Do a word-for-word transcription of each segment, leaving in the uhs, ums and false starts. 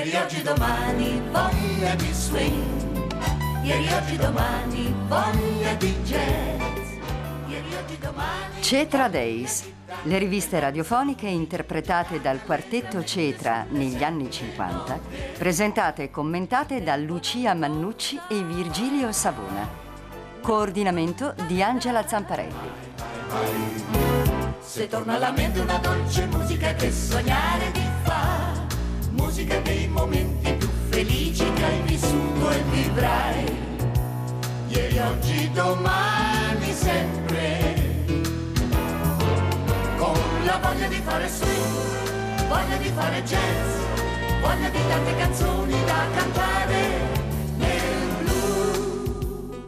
Ieri, oggi, domani, voglia di swing. Ieri, oggi, domani, voglia di jazz. Ieri, oggi, domani... Cetra Days, le riviste radiofoniche interpretate dal quartetto Cetra negli anni cinquanta, presentate e commentate da Lucia Mannucci e Virgilio Savona. Coordinamento di Angela Zamparelli. Se torna alla mente una dolce musica che sognare ti fa, musica dei momenti più felici che hai vissuto e vivrai. Ieri, oggi, domani, sempre, con la voglia di fare swing, voglia di fare jazz, voglia di tante canzoni da cantare nel blu.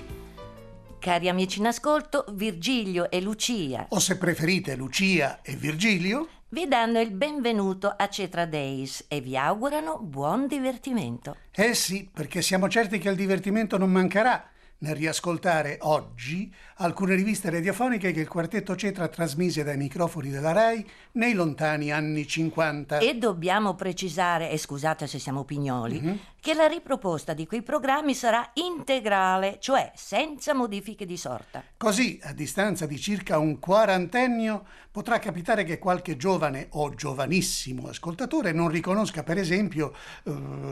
Cari amici in ascolto, Virgilio e Lucia, o se preferite Lucia e Virgilio, vi danno il benvenuto a Cetra Days e vi augurano buon divertimento. Eh sì, perché siamo certi che il divertimento non mancherà nel riascoltare oggi alcune riviste radiofoniche che il quartetto Cetra trasmise dai microfoni della RAI nei lontani anni cinquanta. E dobbiamo precisare, e scusate se siamo pignoli, Mm-hmm. che la riproposta di quei programmi sarà integrale, cioè senza modifiche di sorta. Così, a distanza di circa un quarantennio, potrà capitare che qualche giovane o giovanissimo ascoltatore non riconosca, per esempio, eh,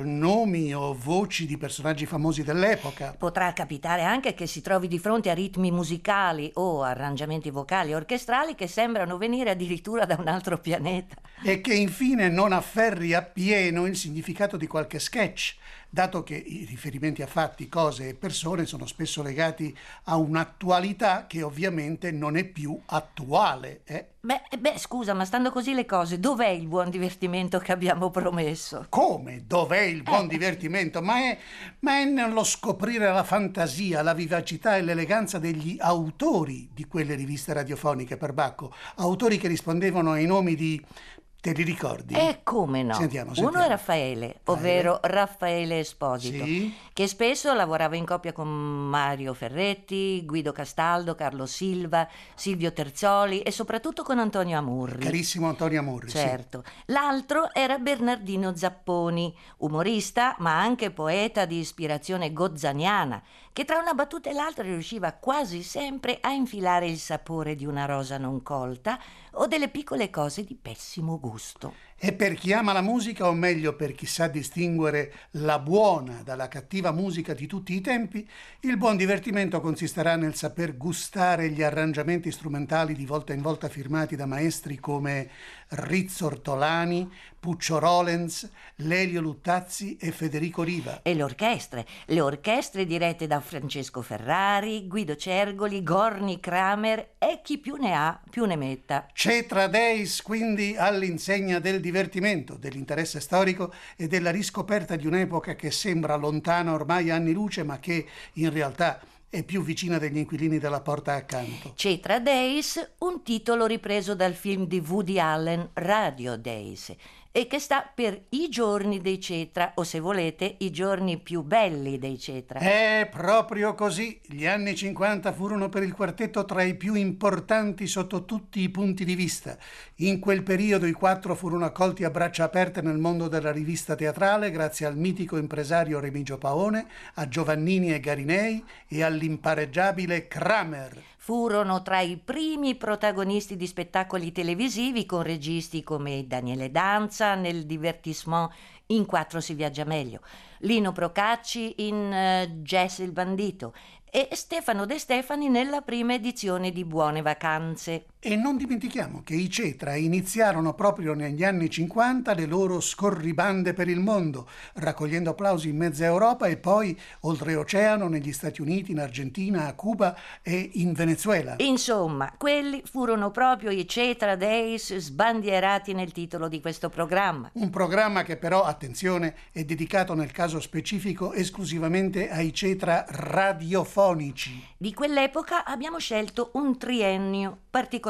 nomi o voci di personaggi famosi dell'epoca. Potrà capitare anche che si trovi di fronte a ritmi musicali o arrangiamenti vocali orchestrali che sembrano venire addirittura da un altro pianeta. E che infine non afferri appieno il significato di qualche sketch, dato che i riferimenti a fatti, cose e persone sono spesso legati a un'attualità che ovviamente non è più attuale. Eh? Beh, beh, scusa, ma stando così le cose, dov'è il buon divertimento che abbiamo promesso? Come? Dov'è il buon Eh. divertimento? Ma è, ma è nello scoprire la fantasia, la vivacità e l'eleganza degli autori di quelle riviste radiofoniche, perbacco. Autori che rispondevano ai nomi di... Te li ricordi? E come no? Sentiamo, Uno sentiamo. è Raffaele, ovvero Raffaele Esposito, Sì. che spesso lavorava in coppia con Mario Ferretti, Guido Castaldo, Carlo Silva, Silvio Terzoli e soprattutto con Antonio Amurri. Carissimo Antonio Amurri. sì. Certo. L'altro era Bernardino Zapponi, umorista ma anche poeta di ispirazione gozzaniana, che tra una battuta e l'altra riusciva quasi sempre a infilare il sapore di una rosa non colta o delle piccole cose di pessimo gusto. E per chi ama la musica, o meglio per chi sa distinguere la buona dalla cattiva musica di tutti i tempi, il buon divertimento consisterà nel saper gustare gli arrangiamenti strumentali di volta in volta firmati da maestri come Rizzo Ortolani, Puccio Rolens, Lelio Luttazzi e Federico Riva. E le orchestre, le orchestre dirette da Francesco Ferrari, Guido Cergoli, Gorni Kramer e chi più ne ha più ne metta. Cetra Days, quindi, all'insegna del divertimento, dell'interesse storico e della riscoperta di un'epoca che sembra lontana ormai anni luce, ma che in realtà è più vicina degli inquilini della porta accanto. Cetra Days, un titolo ripreso dal film di Woody Allen Radio Days, e che sta per i giorni dei Cetra, o se volete i giorni più belli dei Cetra. È proprio così. Gli anni cinquanta furono per il quartetto tra i più importanti sotto tutti i punti di vista. In quel periodo i quattro furono accolti a braccia aperte nel mondo della rivista teatrale grazie al mitico impresario Remigio Paone, a Giovannini e Garinei e all'impareggiabile Kramer. Furono tra i primi protagonisti di spettacoli televisivi con registi come Daniele Danza nel divertissement In quattro si viaggia meglio, Lino Procacci in uh, Jazz il bandito e Stefano De Stefani nella prima edizione di Buone vacanze. E non dimentichiamo che i Cetra iniziarono proprio negli anni cinquanta le loro scorribande per il mondo, raccogliendo applausi in mezza Europa e poi oltreoceano negli Stati Uniti, in Argentina, a Cuba e in Venezuela. Insomma, quelli furono proprio i Cetra Days sbandierati nel titolo di questo programma. Un programma che però, attenzione, è dedicato nel caso specifico esclusivamente ai Cetra radiofonici. Di quell'epoca abbiamo scelto un triennio particolarmente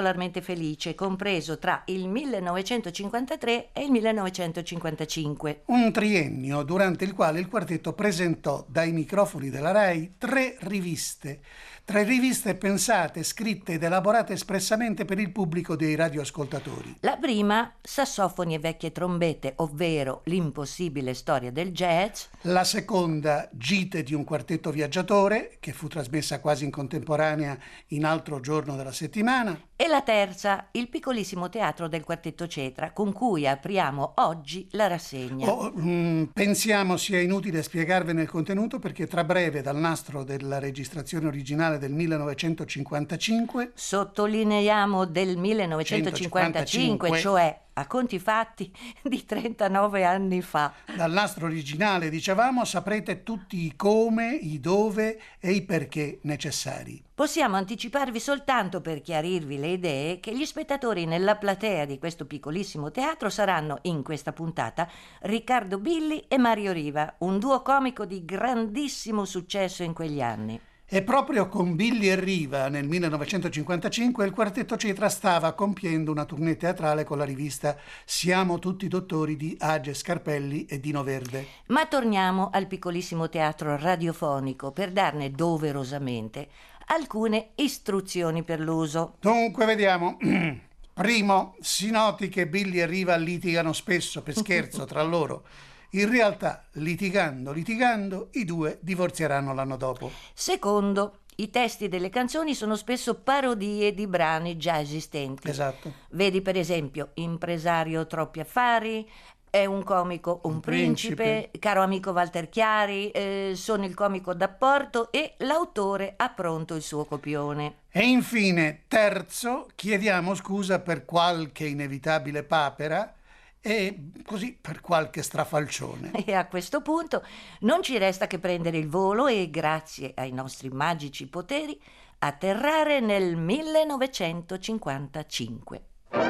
particolarmente felice, compreso tra il millenovecentocinquantatré e il millenovecentocinquantacinque. Un triennio durante il quale il quartetto presentò dai microfoni della RAI tre riviste. Tre riviste pensate, scritte ed elaborate espressamente per il pubblico dei radioascoltatori. La prima, Sassofoni e vecchie trombette, ovvero L'impossibile storia del jazz. La seconda, Gite di un quartetto viaggiatore, che fu trasmessa quasi in contemporanea in altro giorno della settimana. E la terza, Il piccolissimo teatro del quartetto Cetra, con cui apriamo oggi la rassegna. Oh, mm, pensiamo sia inutile spiegarvene il contenuto, perché tra breve dal nastro della registrazione originale del millenovecentocinquantacinque, sottolineiamo del millenovecentocinquantacinque, centocinquantacinque, cioè a conti fatti di trentanove anni fa. dal nastro originale, dicevamo, saprete tutti i come, i dove e i perché necessari. Possiamo anticiparvi soltanto, per chiarirvi le idee, che gli spettatori nella platea di questo piccolissimo teatro saranno in questa puntata Riccardo Billi e Mario Riva, un duo comico di grandissimo successo in quegli anni. E proprio con Billi e Riva nel millenovecentocinquantacinque il quartetto Cetra stava compiendo una tournée teatrale con la rivista Siamo tutti dottori di Age Scarpelli e Dino Verde. Ma torniamo al piccolissimo teatro radiofonico per darne doverosamente alcune istruzioni per l'uso. Dunque, vediamo. Primo, si noti che Billi e Riva litigano spesso per scherzo tra loro. In realtà, litigando, litigando, i due divorzieranno l'anno dopo. Secondo, i testi delle canzoni sono spesso parodie di brani già esistenti. Esatto. Vedi per esempio Impresario troppi affari, È un comico un, Un principe, principe. Caro amico Walter Chiari, eh, Sono il comico d'apporto e L'autore ha pronto il suo copione. E infine, terzo, chiediamo scusa per qualche inevitabile papera e così per qualche strafalcione. E a questo punto non ci resta che prendere il volo e, grazie ai nostri magici poteri, atterrare nel millenovecentocinquantacinque.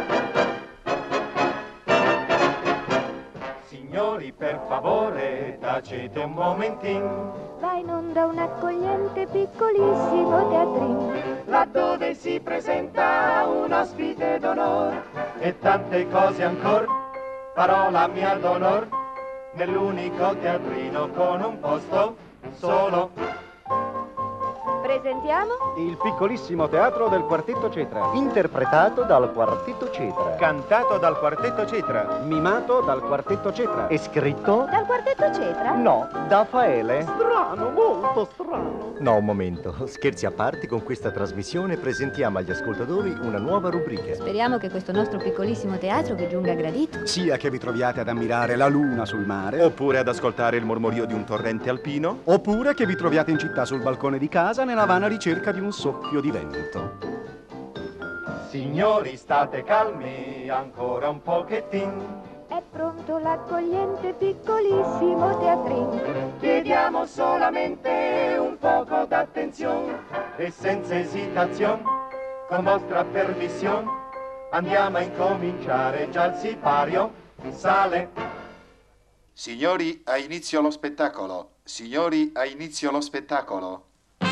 Signori, per favore, tacete un momentino. Va in onda un accogliente piccolissimo teatrino, Laddove si presenta un ospite d'onore e tante cose ancora. Parola mia d'onor, nell'unico teatrino con un posto solo. presentiamo Il piccolissimo teatro del quartetto Cetra, interpretato dal quartetto Cetra, Cantato dal quartetto Cetra. mimato dal quartetto Cetra e scritto? dal quartetto Cetra. No, da Faele. Strano, molto strano. No, un momento. Scherzi a parte, con questa trasmissione presentiamo agli ascoltatori una nuova rubrica. Speriamo che questo nostro piccolissimo teatro vi giunga gradito. Sia che vi troviate ad ammirare la luna sul mare, Oppure ad ascoltare il mormorio di un torrente alpino. oppure che vi troviate in città sul balcone di casa nella vana ricerca di un soffio di vento. Signori, state calmi, ancora un pochettin. È pronto l'accogliente piccolissimo teatrino. Chiediamo solamente un poco d'attenzione e senza esitazione, con vostra permissione, andiamo a incominciare già il sipario. Sale. Signori, ha inizio lo spettacolo. Signori, ha inizio lo spettacolo.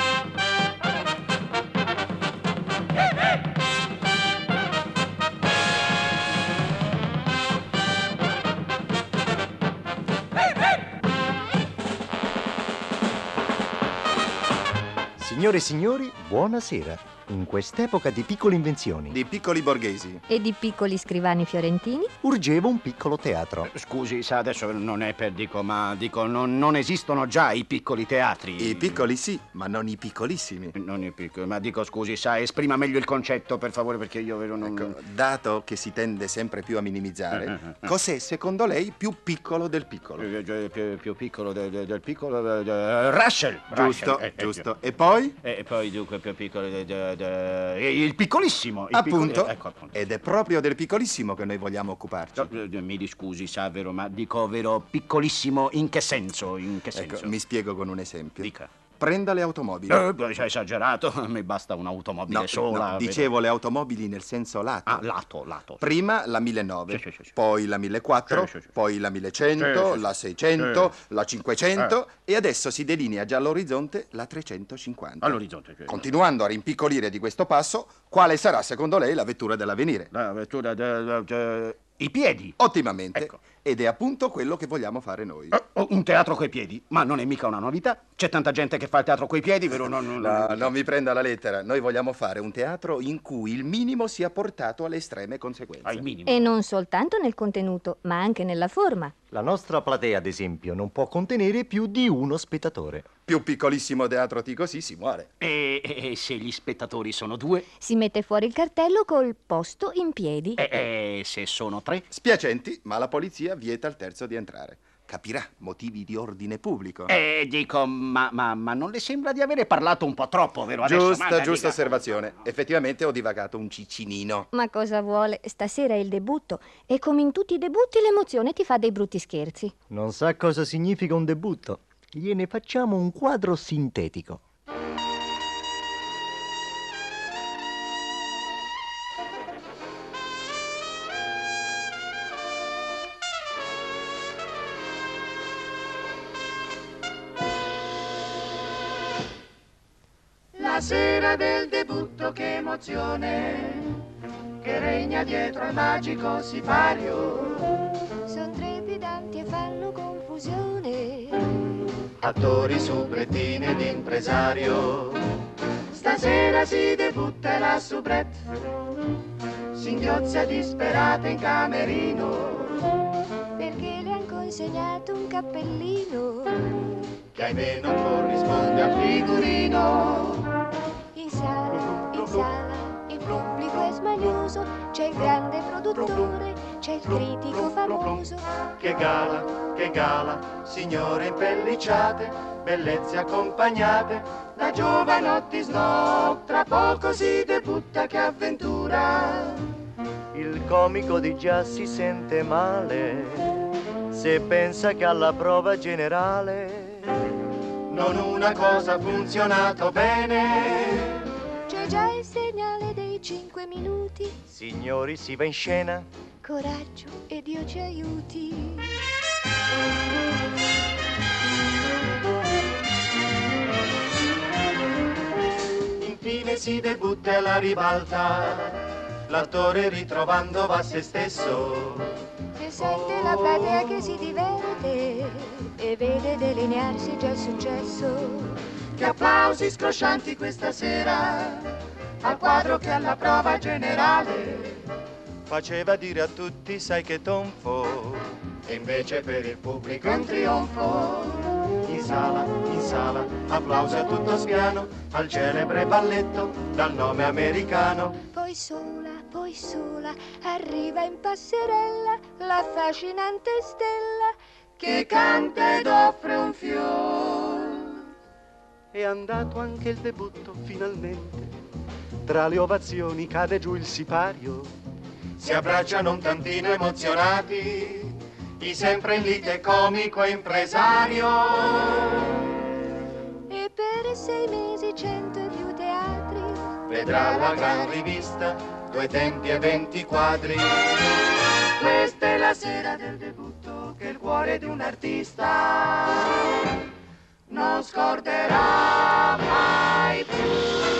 Signore e signori, buonasera. In quest'epoca di piccole invenzioni, Di piccoli borghesi. E di piccoli scrivani fiorentini? urgeva un piccolo teatro. Scusi, sa, adesso non è per dico, ma dico, non, non esistono già i piccoli teatri. I piccoli sì, ma non i piccolissimi. Non i piccoli, ma dico, scusi, sa, esprima meglio il concetto, per favore, perché io vedo non... Ecco, dato che si tende sempre più a minimizzare, Eh, eh, eh. cos'è secondo lei più piccolo del piccolo? Eh, eh, Più, più piccolo del, del- del piccolo... eh, eh, Russell! Giusto, Russell, eh, eh, giusto. E poi? E poi dunque più piccolo del... del- del- il piccolissimo! Il Appunto. piccoli- ecco, appunto. Ed è proprio del piccolissimo che noi vogliamo occuparci. No, eh, Mi discusi, sa, vero, ma dico, vero, piccolissimo in che senso? In che senso? Ecco, mi spiego con un esempio. Dica. Prenda le automobili. Eh, c'è esagerato, mi basta un'automobile No, sola. no, dicevo le automobili nel senso lato. Ah, lato, lato. Prima la millenove, Sì, sì, sì, sì. poi la millequattrocento, Sì, sì, sì. poi la millecento, Sì, sì, sì. la seicento, Sì. la cinquecento e adesso si delinea già all'orizzonte la trecentocinquanta. All'orizzonte. Cioè, Continuando a rimpiccolire di questo passo, quale sarà secondo lei la vettura dell'avvenire? La vettura de, de, de- i piedi. Ottimamente. Ecco. Ed è appunto quello che vogliamo fare noi. Eh, oh, un teatro coi piedi? Ma non è mica una novità. C'è tanta gente che fa il teatro coi piedi, vero? Non, non, No, non mi prenda la lettera. Noi vogliamo fare un teatro in cui il minimo sia portato alle estreme conseguenze. Ah, il minimo. E non soltanto nel contenuto, ma anche nella forma. La nostra platea, ad esempio, non può contenere più di uno spettatore. Più piccolissimo teatro di così si muore. E, e- e se gli spettatori sono due? Si mette fuori il cartello col posto in piedi. E, e se sono tre? Spiacenti, ma la polizia vieta al terzo di entrare. Capirà, motivi di ordine pubblico. E dico, ma, ma, ma non le sembra di avere parlato un po' troppo, vero? Adesso, Giusta, manda, giusta dica. osservazione. Effettivamente ho divagato un ciccinino. Ma cosa vuole? Stasera è il debutto e come in tutti i debutti l'emozione ti fa dei brutti scherzi. Non sa cosa significa un debutto. Gliene facciamo un quadro sintetico. La sera del debutto, che emozione, che regna dietro al magico sipario. Son trepidanti e fanno confusione. Attori, subrettini ed impresario. Stasera si debutta la soubrette, singhiozza disperata in camerino, Perché le han consegnato un cappellino. che ahimè non corrisponde al figurino. In sala, in sala, il pubblico è smanioso. C'è il grande produttore, c'è il critico famoso. Che gala, che gala, signore impellicciate, bellezze accompagnate da giovanotti snob. Tra poco si debutta, che avventura. Il comico di già si sente male se pensa che alla prova generale Non una cosa ha funzionato bene. C'è già il segnale dei cinque minuti. signori si va in scena. Coraggio e Dio ci aiuti. Infine si debutta alla ribalta, l'attore ritrovando va se stesso. E sente la platea che si diverte e vede delinearsi già il successo. Che applausi scroscianti questa sera al quadro che alla prova generale Faceva dire a tutti sai che tonfo, e invece per il pubblico è un trionfo. In sala, in sala, applausi a tutto spiano al celebre balletto dal nome americano. Poi sola, poi sola, arriva in passerella l'affascinante stella Che canta ed offre un fior. è andato anche il debutto finalmente. Tra le ovazioni cade giù il sipario. Si abbracciano un tantino emozionati i sempre in lite comico e impresario. e per sei mesi cento e più teatri Vedrà la gran rivista, due tempi e venti quadri. Questa è la sera del debutto che il cuore di un artista non scorderà mai più.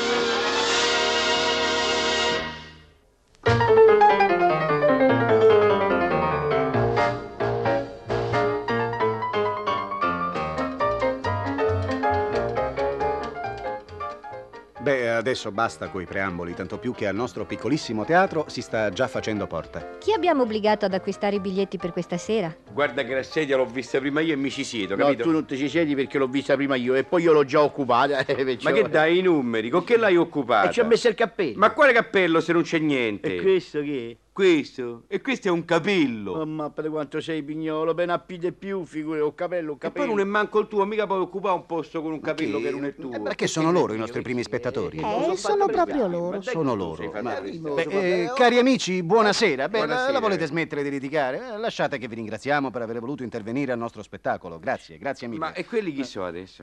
Beh, adesso basta coi preamboli, tanto più che al nostro piccolissimo teatro si sta già facendo porta. Chi abbiamo obbligato ad acquistare i biglietti per questa sera? Guarda che la sedia l'ho vista prima io e mi ci siedo, No, capito? tu non ti ci siedi perché l'ho vista prima io e poi io l'ho già occupata. eh, perciò- Ma che dai i numeri? Con che l'hai occupata? E ci ho messo il cappello. Ma quale cappello se non c'è niente? E questo che è? Questo? E questo è un capello. Oh, ma per quanto sei pignolo, ben appide più, figure, un capello, un E capello. poi non è manco il tuo, mica puoi occupare un posto con un capello che, non è tuo. Eh, perché sono loro i nostri primi spettatori. Eh, sono proprio loro. Sono loro. Ma- Beh, eh, cari amici, buonasera. Beh, la- Buonasera. la volete smettere di litigare? Eh, lasciate che vi ringraziamo per aver voluto intervenire al nostro spettacolo. Grazie, grazie mille. Ma e quelli chi sono adesso?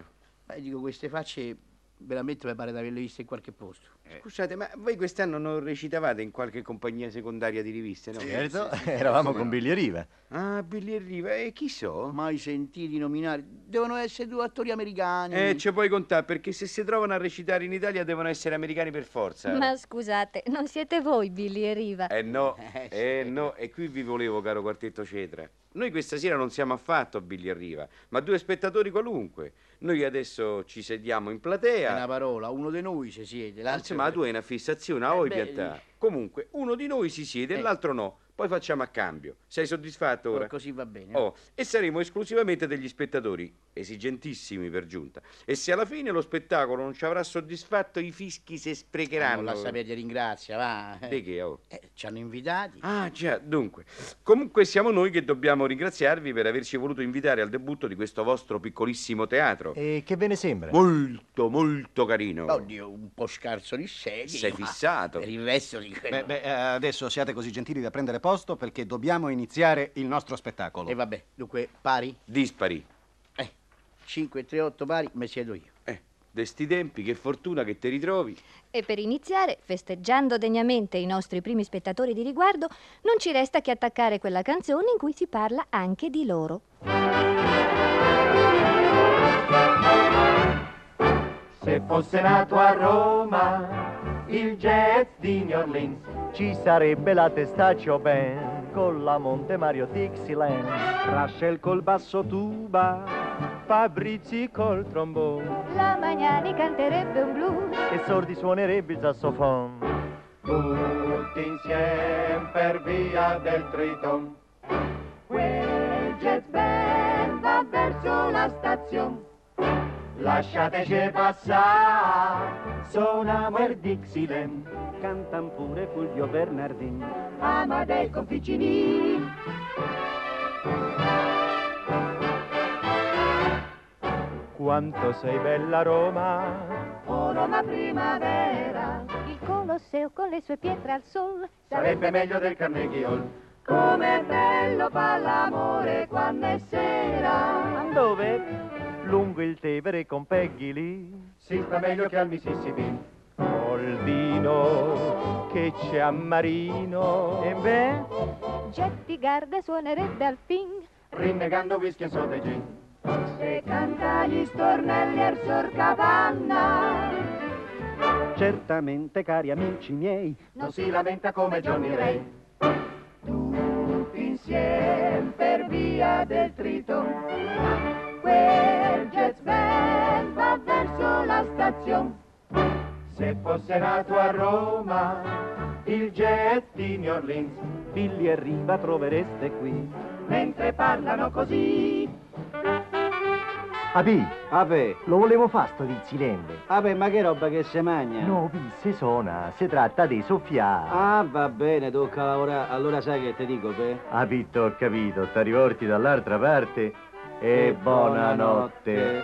Beh, dico, queste facce veramente mi pare di averle viste in qualche posto. Eh. Scusate, ma voi quest'anno non recitavate in qualche compagnia secondaria di riviste, no? Sì, certo, sì, sì, eravamo con Billy e Riva. Ah, Billy e Riva, e chi so? Mai sentiti nominare. Devono essere due attori americani. Eh, ci puoi contare, perché se si trovano a recitare in Italia devono essere americani per forza. Ma scusate, non siete voi Billy e Riva? Eh no, eh no, e qui vi volevo, caro Quartetto Cetra. Noi questa sera non siamo affatto Billy e Riva, ma due spettatori qualunque. Noi adesso ci sediamo in platea. È una parola, uno di noi si siede, l'altro... Ma tu hai una fissazione, a voi piantà. Comunque, uno di noi si siede e Eh. l'altro no. Poi facciamo a cambio. Sei soddisfatto ora? Oh, così va bene. Oh, e saremo esclusivamente degli spettatori, esigentissimi per giunta. E se alla fine lo spettacolo non ci avrà soddisfatto, i fischi si sprecheranno. Non la sapete, ringrazia, va. Di che, oh? Eh, ci hanno invitati. Ah, già, dunque. Comunque siamo noi che dobbiamo ringraziarvi per averci voluto invitare al debutto di questo vostro piccolissimo teatro. E che ve ne sembra? Molto, molto carino. Oddio, un po' scarso di sé. Sei fissato. Per il resto di quello... Beh, beh, eh, adesso siate così gentili da prendere posto perché dobbiamo iniziare il nostro spettacolo. E vabbè, dunque, pari? Dispari. Eh, cinque, tre, otto pari, mi siedo io. Eh, de sti tempi, che fortuna che ti ritrovi. E per iniziare, festeggiando degnamente i nostri primi spettatori di riguardo, non ci resta che attaccare quella canzone in cui si parla anche di loro. Se fosse nato a Roma il jazz di New Orleans, Ci sarebbe la testaccio band con la Monte Mario Dixieland, Rachel col basso tuba, Fabrizi col trombone La Magnani canterebbe un blues e Sordi suonerebbe il sassofono. tutti insieme per via del Triton. Quel jazz band va verso la stazione. Lasciateci passare, suoniamo il Dixieland. Cantan pure Fulvio Bernardin, Amadei con Piccini. quanto sei bella Roma, Oh Roma primavera, Il Colosseo con le sue pietre al sol sarebbe meglio del Carnegie Hall. Com'è bello fa l'amore quando è sera. dove? Lungo il Tevere con Peggy Lee, Si sta meglio che al Mississippi. col vino che c'è a Marino. E beh, Jetty Garda suonerebbe al fin Rinnegando whisky e soda e gin. Se canta gli stornelli al Sor Cavanna, certamente cari amici miei, non si lamenta come Johnny Ray. Tutti insieme per via del Triton, quel jazz band va verso la stazione. Se fosse nato a Roma il jazz di New Orleans, Billy e Riva trovereste qui. mentre parlano così. Abì, vabbè, lo volevo fare sto Dixieland. Vabbè, ma che roba che si mangia? No, vi si suona, si tratta di soffiare. Ah, va bene, tocca lavorare. Allora sai che ti dico, pe? Ah, Vitto, ho capito, ti riporti dall'altra parte e buonanotte.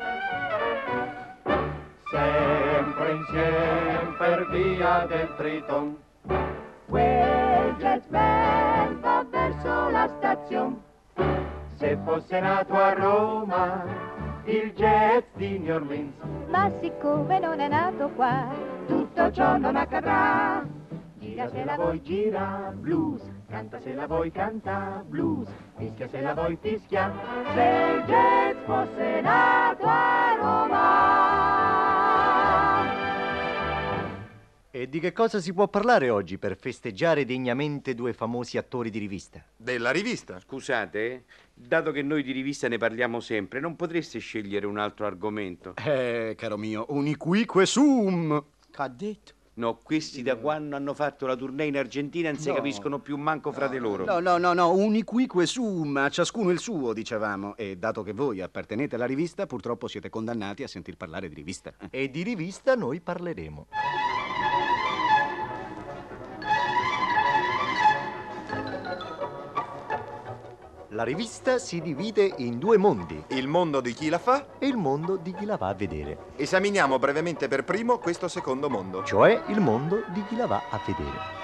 Sempre insieme per via del Triton, quel jazz band va verso la stazione. Se fosse nato a Roma il jazz di New Orleans, Ma siccome non è nato qua tutto ciò non accadrà. Gira se la vuoi gira blues, canta se la vuoi canta blues, fischia se la vuoi fischia. Se il jazz fosse nato a Roma. E di che cosa si può parlare oggi per festeggiare degnamente due famosi attori di rivista? Della rivista? Scusate, dato che noi di rivista ne parliamo sempre, non potreste scegliere un altro argomento? Eh, caro mio, uniquique sum. Che ha detto? No, questi da quando hanno fatto la tournée in Argentina non si No. capiscono più manco fra di loro. No, no, no, no, uniquique sum, a ciascuno il suo, dicevamo. E dato che voi appartenete alla rivista, purtroppo siete condannati a sentir parlare di rivista. E di rivista noi parleremo. La rivista si divide in due mondi. Il mondo di chi la fa? E il mondo di chi la va a vedere. Esaminiamo brevemente per primo questo secondo mondo. Cioè il mondo di chi la va a vedere.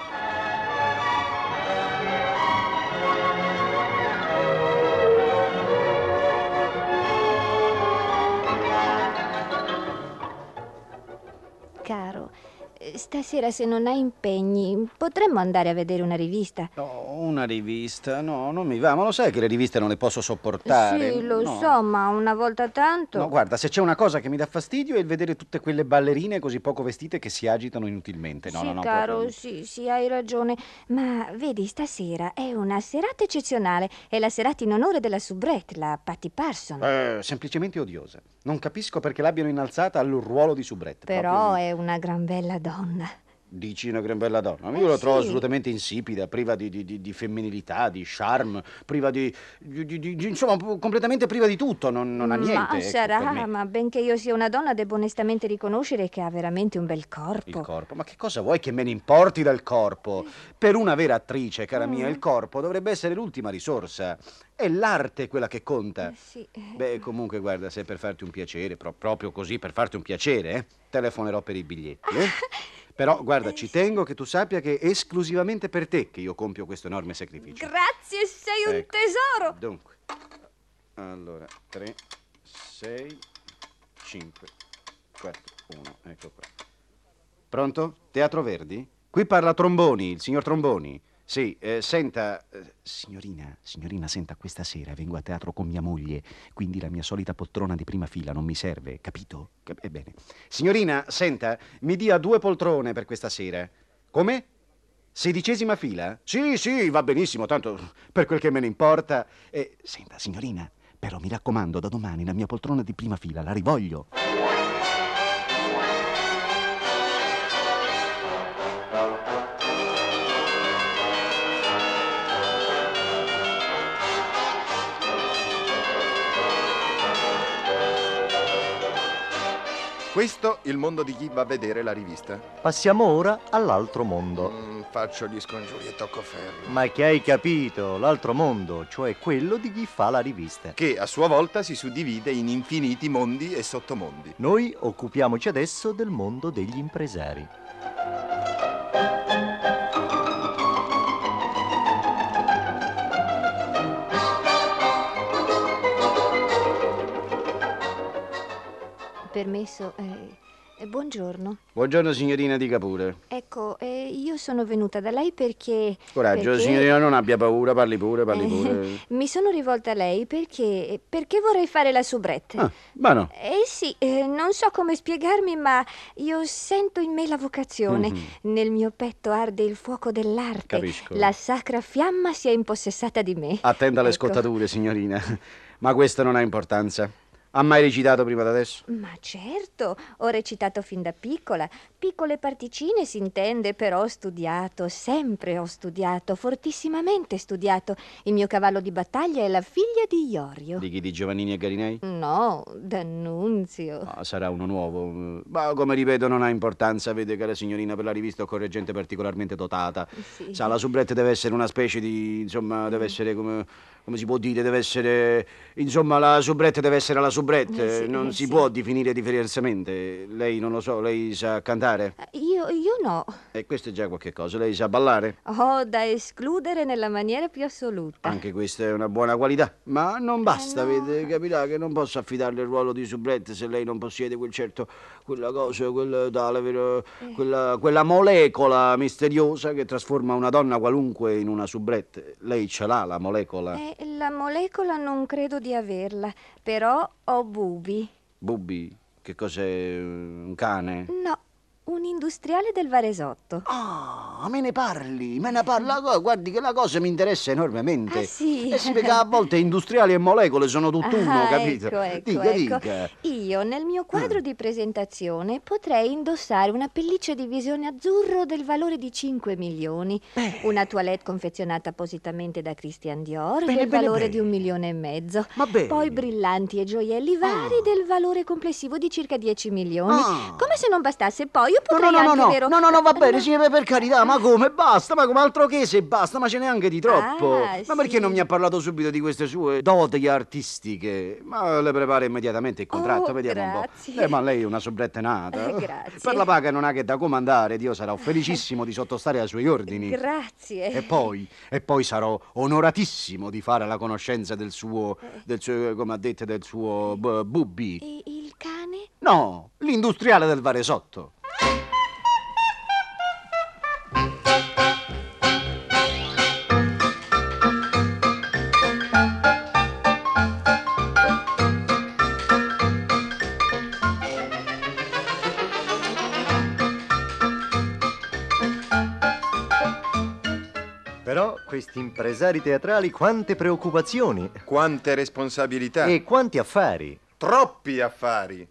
stasera se non hai impegni, potremmo andare a vedere una rivista? No, una rivista? No, non mi va, ma lo sai che le riviste non le posso sopportare. Sì, lo No. so, ma una volta tanto... No, guarda, se c'è una cosa che mi dà fastidio è il vedere tutte quelle ballerine così poco vestite che si agitano inutilmente. No, sì, no, no, caro, proprio- sì, sì, hai ragione. Ma vedi, stasera è una serata eccezionale. È la serata in onore della soubrette, la Patty Parson. Eh, semplicemente odiosa. Non capisco perché l'abbiano innalzata al ruolo di soubrette. Però proprio- è una gran bella donna. Dici una gran bella donna. Eh, Io la trovo sì. assolutamente insipida, priva di, di- di- di femminilità, di charme, priva di, di- di- di- insomma, p- completamente priva di tutto, non, non ha niente. Ma ecco, per sarà, me. ma benché io sia una donna, devo onestamente riconoscere che ha veramente un bel corpo. Il corpo? Ma che cosa vuoi che me ne importi del corpo? Per una vera attrice, cara mia, Mm. il corpo dovrebbe essere l'ultima risorsa. È l'arte quella che conta. Sì. Beh, comunque, guarda, se è per farti un piacere, pro- proprio così, per farti un piacere, eh, telefonerò per i biglietti, eh? Però, guarda, ci tengo che tu sappia che è esclusivamente per te che io compio questo enorme sacrificio. Grazie, sei un Ecco. tesoro. Dunque, allora, tre, sei, cinque, quattro, uno, ecco qua. Pronto? Teatro Verdi? Qui parla Tromboni, il signor Tromboni. Sì, eh, senta, eh, signorina, signorina, senta, questa sera vengo a teatro con mia moglie, quindi la mia solita poltrona di prima fila non mi serve, capito? Cap- Ebbene. Signorina, senta, mi dia due poltrone per questa sera. Come? Sedicesima fila? Sì, sì, va benissimo, tanto per quel che me ne importa. Eh, senta, signorina, però mi raccomando, da domani la mia poltrona di prima fila la rivoglio. Questo il mondo di chi va a vedere la rivista. Passiamo ora all'altro mondo. Mm, faccio gli scongiuri e tocco ferro. Ma che hai capito? L'altro mondo, cioè quello di chi fa la rivista. Che a sua volta si suddivide in infiniti mondi e sottomondi. Noi occupiamoci adesso del mondo degli impresari. Permesso, eh, eh, buongiorno. Buongiorno, signorina, dica pure. Ecco, eh, io sono venuta da lei perché... Coraggio, perché- signorina, non abbia paura, parli pure, parli Eh, pure. Mi sono rivolta a lei perché... perché vorrei fare la soubrette. Ah, ma no. Eh sì, eh, non so come spiegarmi, ma io sento in me la vocazione. Mhm. Nel mio petto arde il fuoco dell'arte. Capisco. La sacra fiamma si è impossessata di me. Attenda alle Ecco. scottature, signorina. Ma questo non ha importanza. Ha mai recitato prima d'adesso? Ma certo, ho recitato fin da piccola. Piccole particine si intende, però ho studiato, sempre ho studiato, fortissimamente studiato. Il mio cavallo di battaglia è la figlia di Iorio. Di chi? Di Giovannini e Garinei? No, d'Annunzio. Ah, sarà uno nuovo. Ma come ripeto, non ha importanza. Vede, cara signorina, per la rivista occorre gente particolarmente dotata. Sì. Sa, la soubrette deve essere una specie di... insomma, deve essere come... come si può dire, deve essere... insomma, la soubrette deve essere la soubrette. Eh sì, non eh si sì. può definire diversamente. Lei, non lo so, lei sa cantare? Io, io no. E questo è già qualche cosa. Lei sa ballare? Ho da escludere nella maniera più assoluta. Anche questa è una buona qualità, ma non basta, Eh, no. vede, capirà che non posso affidarle il ruolo di soubrette se lei non possiede quel certo, quella cosa, quella, tale, vero, Eh. quella, quella molecola misteriosa che trasforma una donna qualunque in una soubrette. Lei ce l'ha la molecola? Eh, la molecola non credo di averla, però ho Bubi. Bubbi, che cos'è, un cane? No, un industriale del Varesotto. Ah, me ne parli, me ne parla, guardi che la cosa mi interessa enormemente. Ah, sì? E si vede che a volte industriali e molecole sono tutt'uno, Ah, capito? ecco, ecco, dica, ecco. dica. Io nel mio quadro di presentazione potrei indossare una pelliccia di visione azzurro del valore di cinque milioni, una toilette confezionata appositamente da Christian Dior Bene, del bene, valore bene. di un milione e mezzo, Ma bene. poi brillanti e gioielli vari del valore complessivo di circa dieci milioni. Ah. Come se non bastasse, poi io No, potrei no, no, anche no, vero... no, no, no, va bene, sì, per carità, ma come, basta, ma come altro che se basta, ma ce n'è anche di troppo. Ah, ma perché sì. non mi ha parlato subito di queste sue doti artistiche? Ma le prepara immediatamente il contratto, Oh, vediamo un grazie. po'. Eh, ma lei è una soubrette nata. Eh, grazie. Per la paga non ha che da comandare, Dio sarò felicissimo di sottostare ai suoi ordini. Grazie. E poi, e poi sarò onoratissimo di fare la conoscenza del suo, del suo, come ha detto, del suo b- Bubbi. E il cane? No, l'industriale del Varesotto. questi impresari teatrali quante preoccupazioni. Quante responsabilità. E quanti affari. Troppi affari.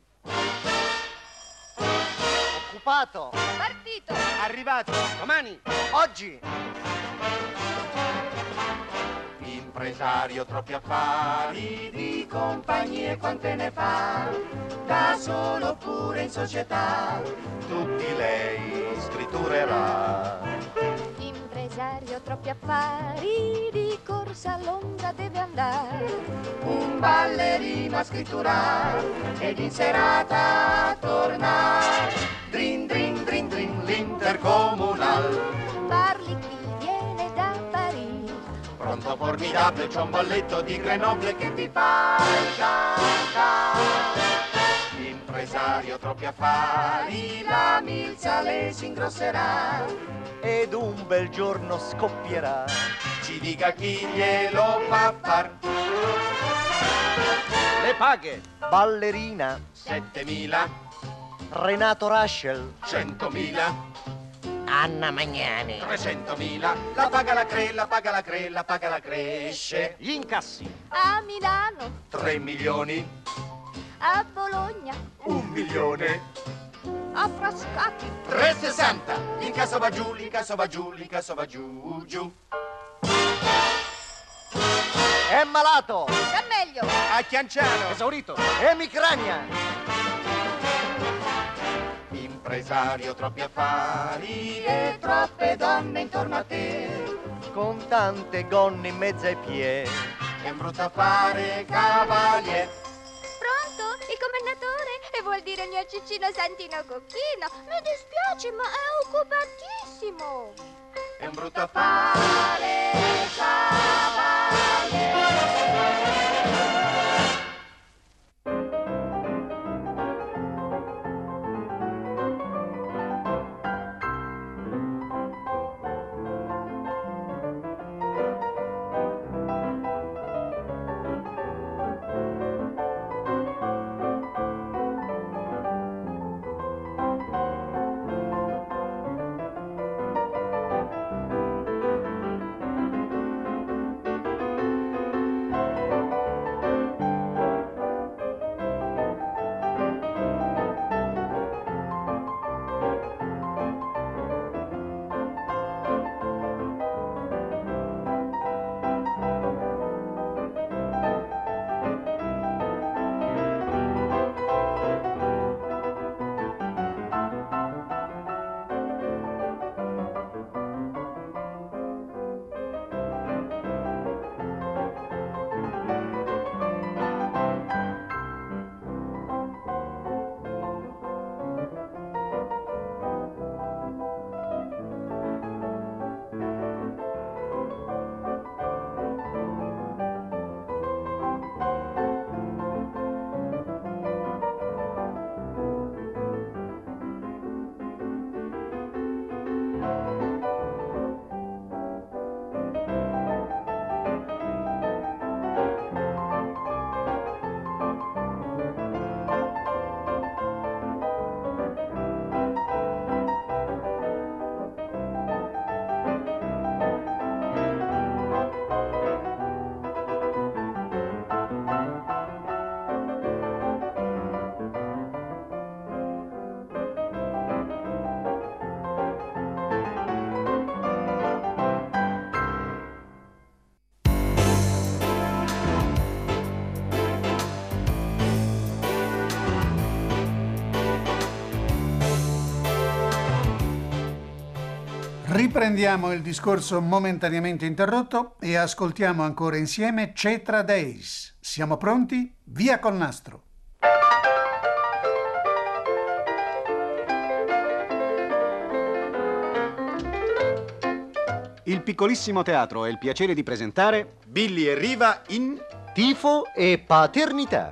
Occupato. Partito. Arrivato. Domani. Oggi. Impresario, troppi affari, di compagnie quante ne fa, da solo oppure in società, tutti lei scritturerà. Impresario, troppi affari, di corsa a Londra deve andare. Un ballerino a scritturare ed in serata tornare. Drin drin drin drin l'intercomunal. Parli qui, viene da Parigi. Pronto formidabile, c'è un balletto di Grenoble che ti fa cantare. Impresario, troppi affari, la milza le si ingrosserà. Ed un bel giorno scoppierà. Ci dica chi glielo fa far. Le paghe. Ballerina. Settemila. Renato Raschel. Centomila. Anna Magnani. Trecentomila. La paga la cre, la paga la cre, la paga la cresce. Gli incassi. A Milano. Tre milioni. A Bologna. Un milione. A Frascati. Tre sessanta. L'incasso va giù, l'incasso va giù, l'incasso va giù, giù. È malato. Già meglio. A Chianciano. Esaurito. Emicrania. Impresario, troppi affari e troppe donne intorno a te. Con tante gonne in mezzo ai piedi. È un brutto affare, cavalier. Pronto? Il commendatore? E vuol dire il mio Ciccino Santino Cocchino. Mi dispiace, ma è occupatissimo. È un brutto affare, cavalier. Riprendiamo il discorso momentaneamente interrotto e ascoltiamo ancora insieme Cetra Days. Siamo pronti? Via col nastro! Il piccolissimo teatro ha il piacere di presentare Billy e Riva in Tifo e paternità.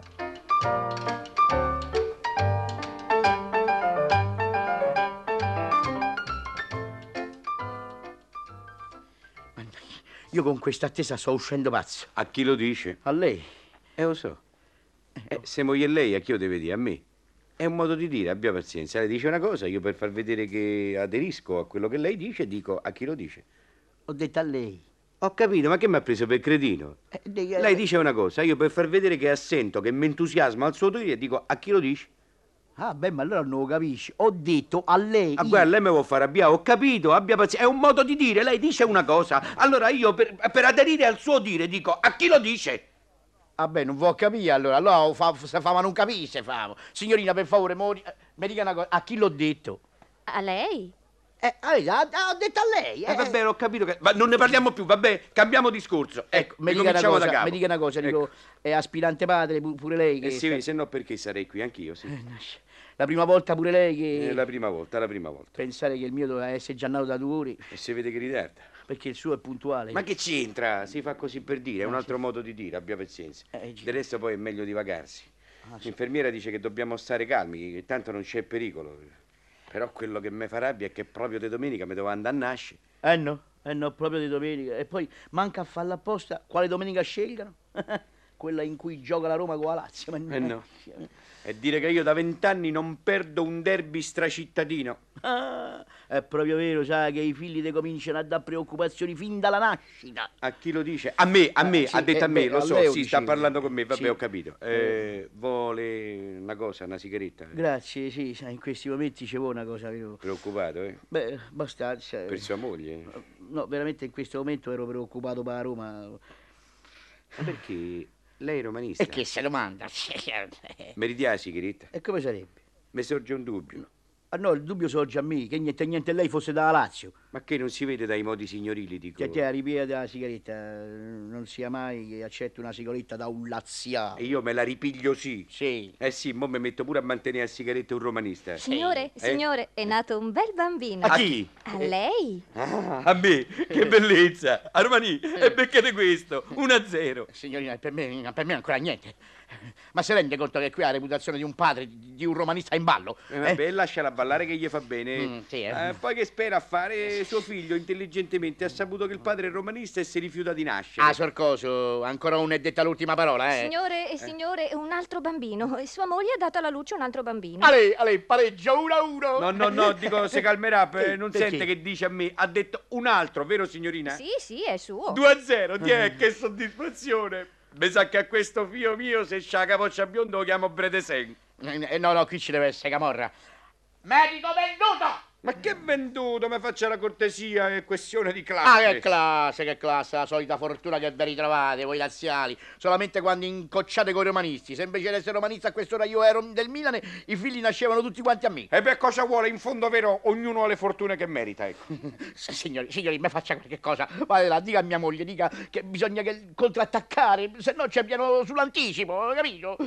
Io con questa attesa sto uscendo pazzo. A chi lo dice? A lei. Eh, lo so. Eh, se moglie è lei, a chi lo deve dire? A me. È un modo di dire, abbia pazienza. Lei dice una cosa, io per far vedere che aderisco a quello che lei dice, dico a chi lo dice. Ho detto a lei. Ho capito, ma che mi ha preso per cretino? Eh, di- eh, Lei dice una cosa, io per far vedere che assento, che mi entusiasma al suo dire, dico a chi lo dici? Ah, beh, ma allora non lo capisci. Ho detto a lei. Ah, io- guarda, lei mi vuole fare arrabbiare, ho capito, abbia pazienza. È un modo di dire, lei dice una cosa. Allora io, per, per aderire al suo dire, dico a chi lo dice? Vabbè, non vuol capire allora. Allora fa, se fa, ma non capisce, famo. Signorina, per favore, mo- eh, mi dica una cosa. A chi l'ho detto? A lei? Eh, ah, ha, ho detto a lei. Eh, vabbè, ho capito che... Ma non ne parliamo più, vabbè, cambiamo discorso. Ecco, Mi dica, una ricominciamo da cosa, capo. mi dica una cosa, Ecco. dico, è aspirante padre pu- pure lei. Che Eh sì, se no perché sarei qui anch'io, sì. La prima volta pure lei che... È la prima volta, la prima volta. Pensare che il mio doveva essere già nato da due ore. E si vede che ritarda. Perché il suo è puntuale. Ma che c'entra? Si fa così per dire, è un altro modo di dire, abbia pazienza. Eh, Del resto poi è meglio divagarsi. Ah, sì. L'infermiera dice che dobbiamo stare calmi, che tanto non c'è pericolo. Però quello che mi fa rabbia è che proprio di domenica mi devo andare a nascere. Eh no, eh no, proprio di domenica. E poi manca a farla apposta. Quale domenica scelgano? Quella in cui gioca la Roma con la Lazio. Ma Eh no. E dire che io da vent'anni non perdo un derby stracittadino. Ah, è proprio vero, sai, che i figli te cominciano a dare preoccupazioni fin dalla nascita. A chi lo dice? A me, a me, Eh, sì, ha detto eh, a me, beh, lo a so, lei lo sì, sta dicevo. parlando con me, vabbè, Sì. ho capito. Eh, vuole una cosa, una sigaretta? Grazie, sì, sai, in questi momenti ci vuole una cosa, vero? Preoccupato, eh? Beh, abbastanza. Per sua moglie? No, veramente in questo momento ero preoccupato per la Roma. Ma perché? Lei è romanista? E che se lo manda? Meridia la sigaretta? E come sarebbe? Mi sorge un dubbio. Ah no, il dubbio sorge a me, che niente niente lei fosse da Lazio. Ma che non si vede dai modi signorili, dico? Che te la ripiega della sigaretta, non sia mai che accetti una sigaretta da un laziale. E io me la ripiglio sì. Sì. Eh sì, mo mi metto pure a mantenere a sigaretta un romanista. Signore, Eh? signore, è nato un bel bambino. A chi? A lei? Ah, a me, che bellezza! Armani, e beccate questo, uno a zero. Signorina, per me, per me ancora niente. Ma si rende conto che qui ha la reputazione di un padre, di un romanista in ballo? Eh, vabbè, lasciala ballare che gli fa bene. Mm, sì, eh. Eh, poi che spera a fare suo figlio intelligentemente ha saputo che il padre è romanista e si rifiuta di nascere. Ah, Sorcoso, ancora non è detta l'ultima parola, eh? Signore e signore, un altro bambino. E sua moglie ha dato alla luce un altro bambino. A lei, a lei, pareggio uno a uno. No, no, no, dico, si calmerà, per- Sì, non perché? sente che dice a me, ha detto un altro, vero signorina? Sì, sì, è suo. due a zero, tiè, che soddisfazione. Mi sa che a questo figlio mio, se c'ha la capoccia bionda, lo chiamo Bredesen. Eh, no, no, qui ci deve essere Camorra. Medico venduto! Ma che venduto, mi faccia la cortesia, è questione di Ah, classe. che classe, che classe, la solita fortuna che vi ritrovate, voi laziali. Solamente quando incocciate con i romanisti. Se invece di essere romanista a quest'ora io ero del Milan, i figli nascevano tutti quanti a me. E beh, cosa vuole? In fondo, vero, ognuno ha le fortune che merita, ecco. Signori, signori, mi faccia qualche cosa. Vale là, dica a mia moglie, dica che bisogna che contrattaccare, se no ci abbiano sull'anticipo, capito?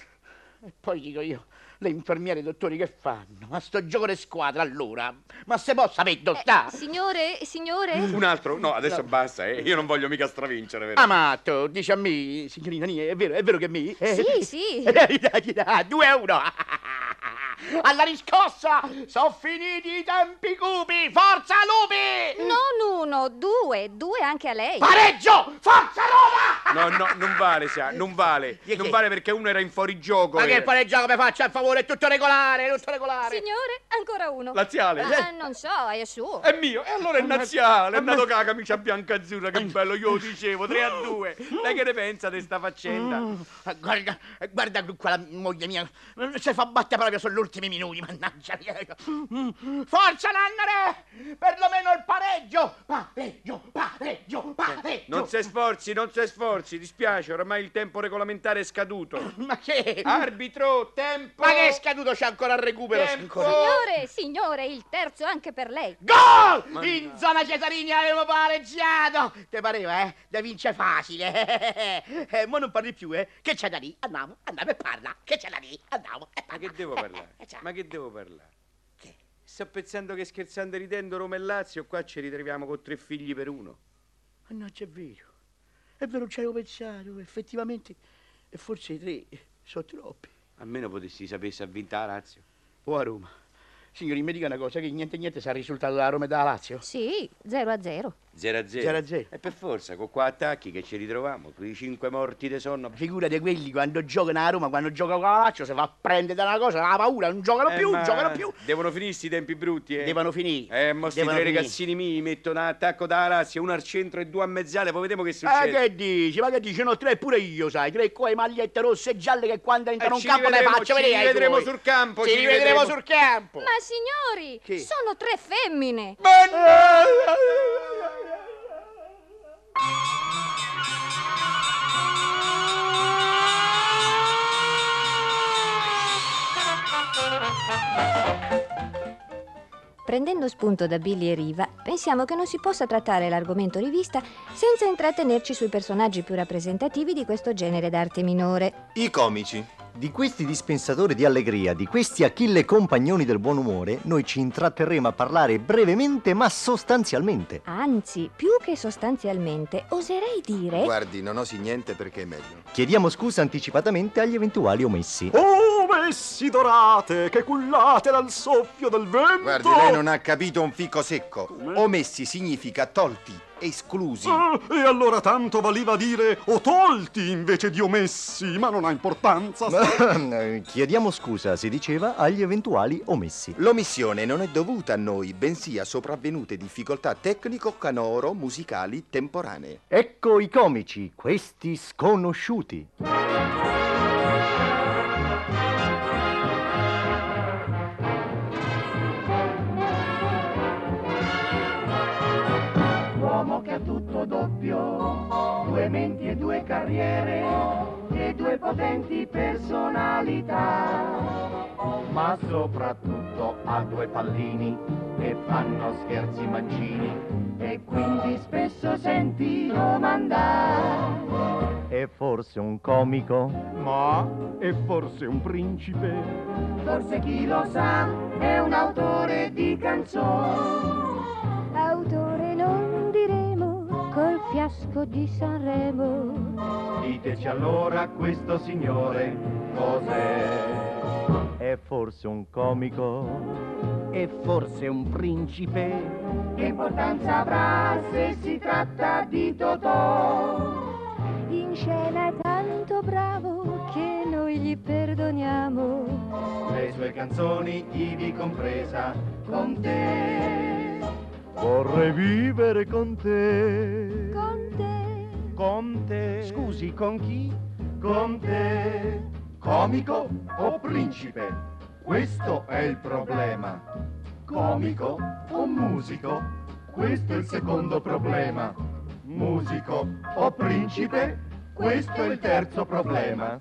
E poi dico io, le infermiere e i dottori che fanno? Ma sto gioco di squadra allora? Ma se può sapere dove sta? Signore, signore? Un altro? No, adesso No. basta, eh. Io non voglio mica stravincere, vero? Ah, matto, dice a me, signorina Nia, è vero, è vero che me? Sì, sì. Due a uno. Alla riscossa, sono finiti i tempi cupi, forza lupi! Non uno, due, due anche a lei. Pareggio, forza Roma! No, no, non vale, sa, non vale. Non vale perché uno era in fuorigioco. Ma eh. che pareggio come faccia, al favore, è tutto regolare, è tutto regolare. Signore, ancora uno. Laziale? Ah, non so, è suo. È mio, e allora è naziale, è nato con la camicia bianca azzurra, che bello, io lo dicevo, tre a due. Lei che ne pensa di sta faccenda? Mm, guarda, guarda quella moglie mia, si fa battere proprio sugli ultimi minuti, mannaggia mia. Mm, Forza Nannare, perlomeno il pareggio, pareggio, pareggio, pareggio. Non si sforzi, non si sforzi, dispiace, oramai il tempo regolamentare è scaduto. Ma che? Arbitro, tempo! Ma che è scaduto, c'è ancora il recupero? Tempo! Signore, signore, il terzo anche per lei. Gol! Ma In no. zona Cesarini avevo pareggiato! Te pareva, eh? Da vince facile. Eh, ma non parli più, eh? Che c'è da lì? Andiamo, andiamo e parla. Che c'è da lì? Andiamo e Ma parla. che devo parlare? Eh, già. Ma che devo parlare? Sto pensando che scherzando e ridendo Roma e Lazio, qua ci ritroviamo con tre figli per uno. Ma no, c'è vero. È vero, ci avevo pensato, effettivamente. E forse i tre sono troppi. Almeno potessi sapere se ha vinto la Lazio. O a Roma. Signori, mi dica una cosa, che niente niente sa il risultato della Roma e della Lazio? Sì, zero a zero. zero a zero. zero a zero. E per forza, con qua attacchi che ci ritroviamo, quei cinque morti di sonno. Figura di quelli quando giocano a Roma, quando giocano con la Lazio, si fa prendere da una cosa, la paura, non giocano Eh, più, ma non giocano più. Devono finirsi i tempi brutti, eh. Devono finire. Eh, mo sti Devono tre finire. ragazzini miei mettono un attacco da Lazio, uno al centro e due a mezzale, poi vediamo che Eh, succede. che dici? Ma che dici? No, tre pure io, sai. Tre con le magliette rosse e gialle che quando entrano Eh, in ci campo ne rivedremo, faccio ci vedere. ai rivedremo tuoi. sul campo, Ci ci rivedremo rivedremo. sul campo. Ma signori, Che? sono tre femmine. Prendendo spunto da Billy e Riva, pensiamo che non si possa trattare l'argomento rivista senza intrattenerci sui personaggi più rappresentativi di questo genere d'arte minore. I comici. Di questi dispensatori di allegria, di questi Achille compagnoni del buon umore, noi ci intratterremo a parlare brevemente ma sostanzialmente. Anzi, più che sostanzialmente, oserei dire... Guardi, non osi niente perché è meglio. Chiediamo scusa anticipatamente agli eventuali omessi. Oh, messi dorate, che cullate dal soffio del vento! Guardi, lei non ha capito un fico secco. Omessi significa tolti, esclusi. Ah, e allora tanto valeva dire o tolti invece di omessi, ma non ha importanza. Chiediamo scusa, si diceva, agli eventuali omessi. L'omissione non è dovuta a noi, bensì a sopravvenute difficoltà tecnico-canoro-musicali temporanee. Ecco i comici, questi sconosciuti. Uomo che ha tutto doppio, due menti e due carriere e due potenti personalità, ma soprattutto ha due pallini che fanno scherzi mancini e quindi spesso senti domandare: È forse un comico? Ma è forse un principe? forse chi lo sa è un autore di canzoni. Autore non diremo, col fiasco di Sanremo. Diteci allora questo signore cos'è? È forse un comico? È forse un principe? Che importanza avrà se si tratta di Totò? In scena è tanto bravo che noi gli perdoniamo. Le sue canzoni, ivi compresa, con te. Vorrei vivere con te. Con te. Con te. Scusi, con chi? Con te. Comico o principe? Questo è il problema. Comico o musico? Questo è il secondo problema. Musico o principe? Questo è il terzo problema.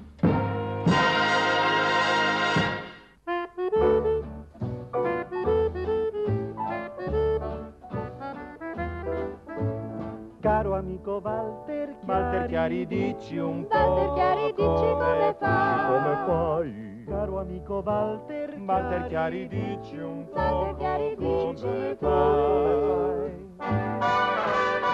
Caro amico Walter Chiari, Walter Chiari, dici un po' Walter Chiari, dici come fai? come fai? Caro amico Walter Chiari, Walter Chiari, dici un po' Walter Chiari, dici come fai?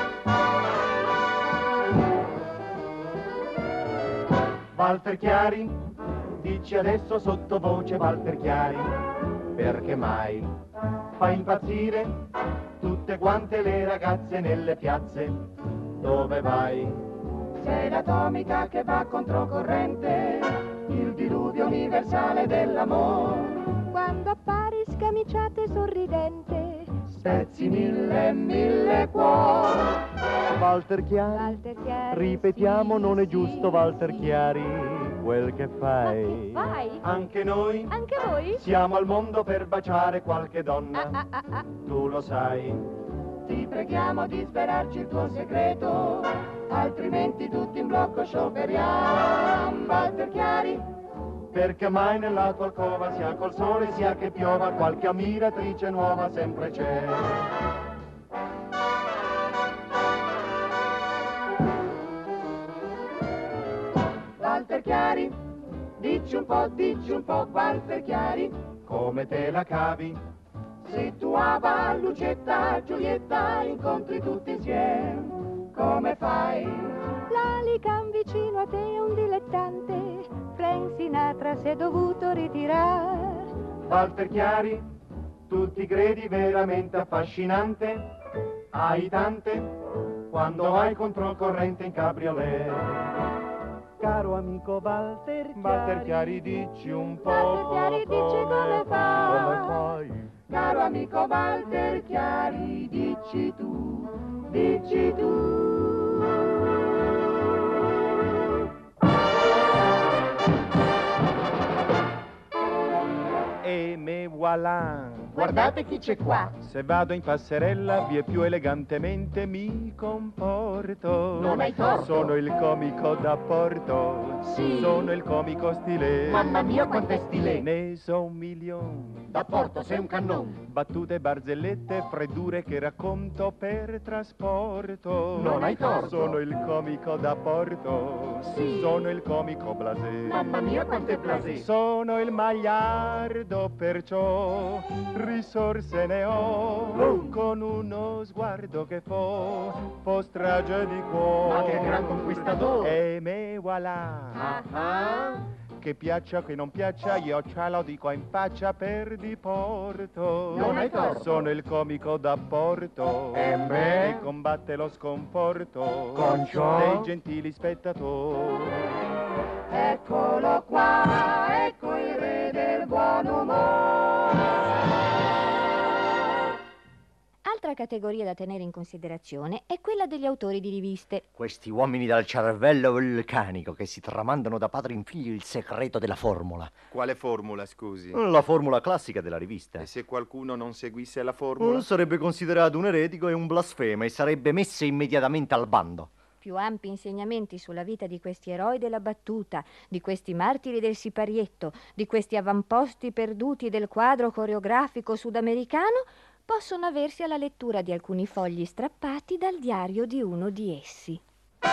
Walter Chiari, dici adesso sottovoce Walter Chiari, perché mai fa impazzire tutte quante le ragazze nelle piazze? Dove vai? Sei l'atomica che va controcorrente, il diluvio universale dell'amore. Quando appari scamiciata e sorridente, Spezzi mille e mille cuori. Walter Chiari, Walter Chiari, ripetiamo, sì, non è sì, giusto sì, Walter sì. Chiari, quel che fai. Vai? Anche noi Anche voi? siamo al mondo per baciare qualche donna. Ah, ah, ah. Tu lo sai. Ti preghiamo di svelarci il tuo segreto, altrimenti tutti in blocco scioperiamo. Walter Chiari, perché mai nella tua alcova, sia col sole sia che piova, qualche ammiratrice nuova sempre c'è. Walter Chiari, dici un po', dici un po', Walter Chiari, come te la cavi? Se tu Ava, Lucetta, Giulietta incontri tutti insieme, come fai? L'Alican vicino a te è un dilettante, Frank Sinatra si è dovuto ritirare. Walter Chiari, tu ti credi veramente affascinante? hai tante quando vai controcorrente in cabriolet. Caro amico Walter Chiari, Walter Chiari, dici un po'. Walter Chiari, dici come fai? come fai? Caro amico Walter Chiari, dici tu, dici tu. E me voilà. Guardate chi c'è qua. Se vado in passerella, vie più elegantemente mi comporto. Non hai torto. Sono il comico da porto. Sì. Sono il comico stilè. Mamma mia, quanto è stilè. Ne so un milione. Da porto sei un cannon. Battute, barzellette, freddure che racconto per trasporto. Non hai torto. Sono il comico da porto. Sì. Sono il comico blasé. Mamma mia, quanto è blasé. Sono il magliardo, perciò risorse ne ho. Oh. Con uno sguardo che fo, fo strage di cuore. Ma che gran conquistador. E me voilà. Ah ah. Che piaccia, che non piaccia, io ce lo dico in faccia per diporto. Non hai torto. Sono il comico da porto. E me? Che combatte lo sconforto Con ciò? dei gentili spettatori. Eccolo qua, ecco il re del buon umore. Altra categoria da tenere in considerazione è quella degli autori di riviste. Questi uomini dal cervello vulcanico che si tramandano da padre in figlio il segreto della formula. Quale formula, scusi? La formula classica della rivista. E se qualcuno non seguisse la formula? Sarebbe considerato un eretico e un blasfema e sarebbe messo immediatamente al bando. Più ampi insegnamenti sulla vita di questi eroi della battuta, di questi martiri del siparietto, di questi avamposti perduti del quadro coreografico sudamericano possono aversi alla lettura di alcuni fogli strappati dal diario di uno di essi.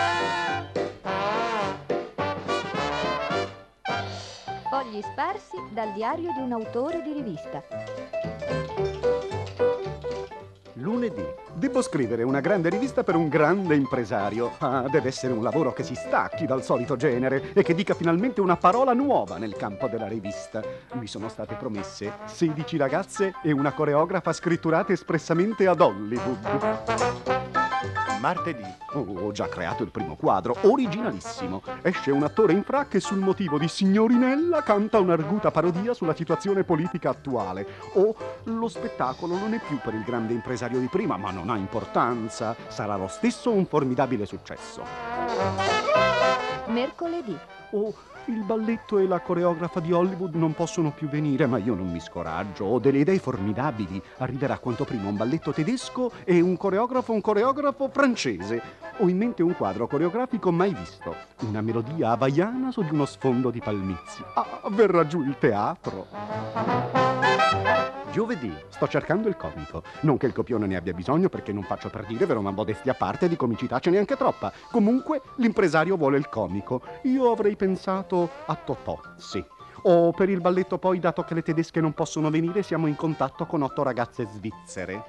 Fogli sparsi dal diario di un autore di rivista. Lunedì. Devo scrivere una grande rivista per un grande impresario. Ah, deve essere un lavoro che si stacchi dal solito genere e che dica finalmente una parola nuova nel campo della rivista. Mi sono state promesse sedici ragazze e una coreografa scritturate espressamente ad Hollywood. Martedì. Oh, ho già creato il primo quadro, originalissimo. Esce un attore in frac e sul motivo di Signorinella canta un'arguta parodia sulla situazione politica attuale. O lo spettacolo non è più per il grande impresario di prima, ma non ha importanza. Sarà lo stesso un formidabile successo. Mercoledì. Oh, il balletto e la coreografa di Hollywood non possono più venire, ma io non mi scoraggio. Ho delle idee formidabili. Arriverà quanto prima un balletto tedesco e un coreografo, un coreografo francese. Ho in mente un quadro coreografico mai visto. Una melodia hawaiana su di uno sfondo di palmizi. Ah, verrà giù il teatro. Giovedì. Sto cercando il comico. Non che il copione ne abbia bisogno, perché non faccio per dire, vero, ma modestia a parte, di comicità ce n'è anche troppa. Comunque, l'impresario vuole il comico. Io avrei pensato a Totò, sì. O per il balletto poi, dato che le tedesche non possono venire, siamo in contatto con otto ragazze svizzere.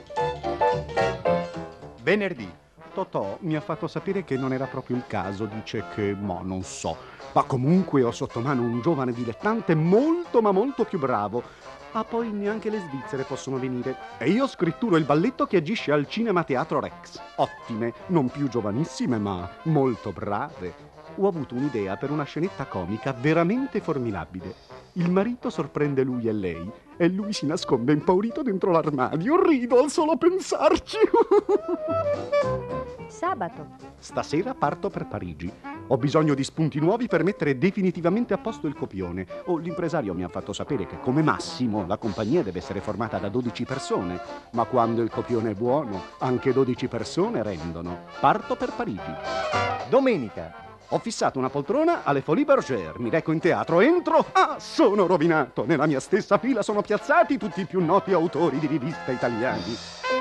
Venerdì. Totò mi ha fatto sapere che non era proprio il caso, dice che, ma non so. Ma comunque ho sotto mano un giovane dilettante molto ma molto più bravo. Ah, poi neanche le svizzere possono venire. E io scritturo il balletto che agisce al Cinema Teatro Rex. Ottime, non più giovanissime, ma molto brave. Ho avuto un'idea per una scenetta comica veramente formidabile. Il marito sorprende lui e lei e lui si nasconde impaurito dentro l'armadio. Rido al solo pensarci. Sabato. Stasera parto per Parigi. Ho bisogno di spunti nuovi per mettere definitivamente a posto il copione. Oh, l'impresario mi ha fatto sapere che come massimo la compagnia deve essere formata da dodici persone. Ma quando il copione è buono, anche dodici persone rendono. Parto per Parigi. Domenica. Ho fissato una poltrona alle Folies Bergère. Mi reco in teatro, entro. Ah, sono rovinato. Nella mia stessa fila sono piazzati tutti i più noti autori di rivista italiani.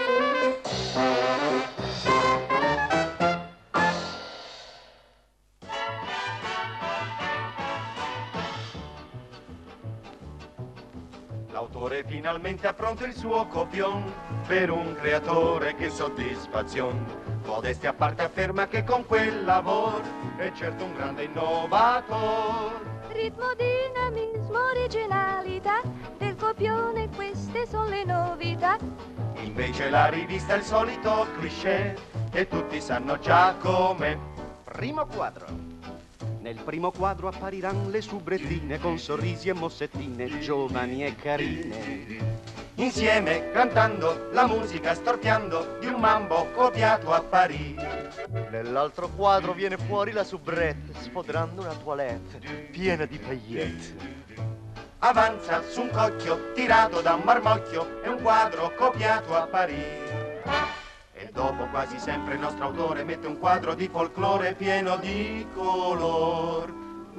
L'autore finalmente affronta il suo copion, per un creatore che soddisfazione. Modestia a parte afferma che con quel lavoro è certo un grande innovatore. Ritmo, dinamismo, originalità del copione, queste sono le novità. Invece la rivista è il solito cliché che tutti sanno già com'è. Primo quadro. Nel primo quadro appariranno le subrettine con sorrisi e mossettine giovani e carine. Insieme cantando la musica storpiando di un mambo copiato a Parigi. Nell'altro quadro viene fuori la soubrette sfoderando una toilette piena di paillette. Avanza su un cocchio tirato da un marmocchio, è un quadro copiato a Parigi. E dopo quasi sempre il nostro autore mette un quadro di folklore pieno di color.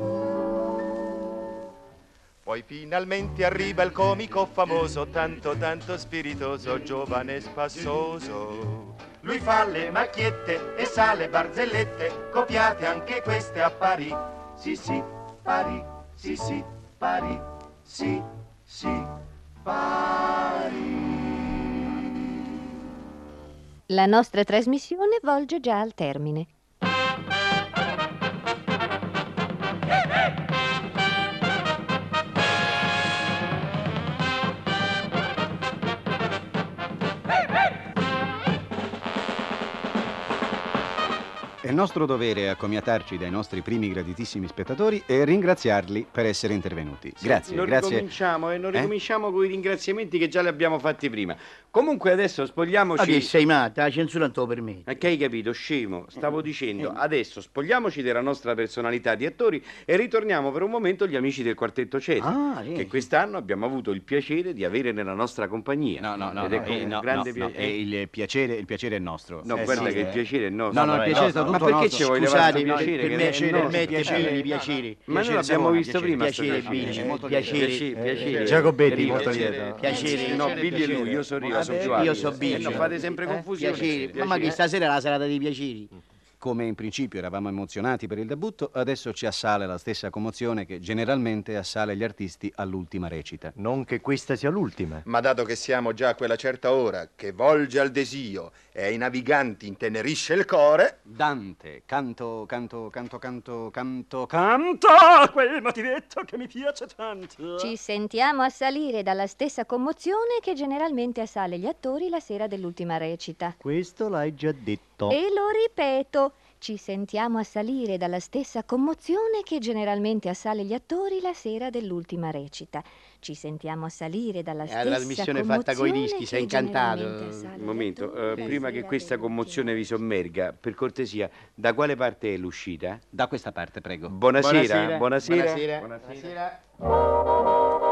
Poi finalmente arriva il comico famoso, tanto tanto spiritoso, giovane e spassoso. Lui fa le macchiette e sa le barzellette, copiate anche queste a Parigi. Sì sì, Parigi, sì sì, Parigi, sì sì, Parigi. La nostra trasmissione volge già al termine. È nostro dovere accomiatarci dai nostri primi graditissimi spettatori e ringraziarli per essere intervenuti. Grazie, non grazie. Ricominciamo, eh, non Eh? ricominciamo con i ringraziamenti che già li abbiamo fatti prima. Comunque adesso spogliamoci. Ma che sei matta? La censura non te lo permette. Ma che hai capito, scemo? Stavo dicendo, adesso spogliamoci della nostra personalità di attori e ritorniamo per un momento agli amici del Quartetto Cetra, Ah, sì. che quest'anno abbiamo avuto il piacere di avere nella nostra compagnia. No, no, no, Ed è no, con eh, un no, grande no, no, piacere. eh, il piacere, il piacere è nostro. No, Eh, guarda sì, che il eh. piacere è nostro. No, no, il piacere è stato Ma tutto perché nostro. ci vuoi levare Scusate, questo no, piacere? per che me, è per nostro? me è piacere, piacere. Ma noi Piacere, l'abbiamo Savona, visto piacere, prima. piacere, sta- Billy, molto piacere. piacere, piacere. Giacobetti, Riva, molto piacere. lieto. Piacere. No, Billy è lui, io sono Riva, sono Giovanni. Io so Billy. Eh, no, fate sempre confusione. Piacere. Mamma che stasera è la serata dei piaceri. Come in principio eravamo emozionati per il debutto, adesso ci assale la stessa commozione che generalmente assale gli artisti all'ultima recita. Non che questa sia l'ultima. Ma dato che siamo già a quella certa ora che volge al desio e ai naviganti intenerisce il core, Dante, canto, canto, canto, canto, canto, canto, quel motivetto che mi piace tanto. Ci sentiamo assalire dalla stessa commozione che generalmente assale gli attori la sera dell'ultima recita. Questo l'hai già detto. E lo ripeto, ci sentiamo assalire dalla stessa commozione che generalmente assale gli attori la sera dell'ultima recita. Ci sentiamo assalire dalla Eh, stessa la trasmissione fatta coi commozione dischi, sei che incantato. generalmente assale Un gli momento, attori eh, la prima che sera questa commozione vi sommerga, per cortesia, da quale parte è l'uscita? Da questa parte, prego. Buonasera, buonasera. Buonasera. Buonasera.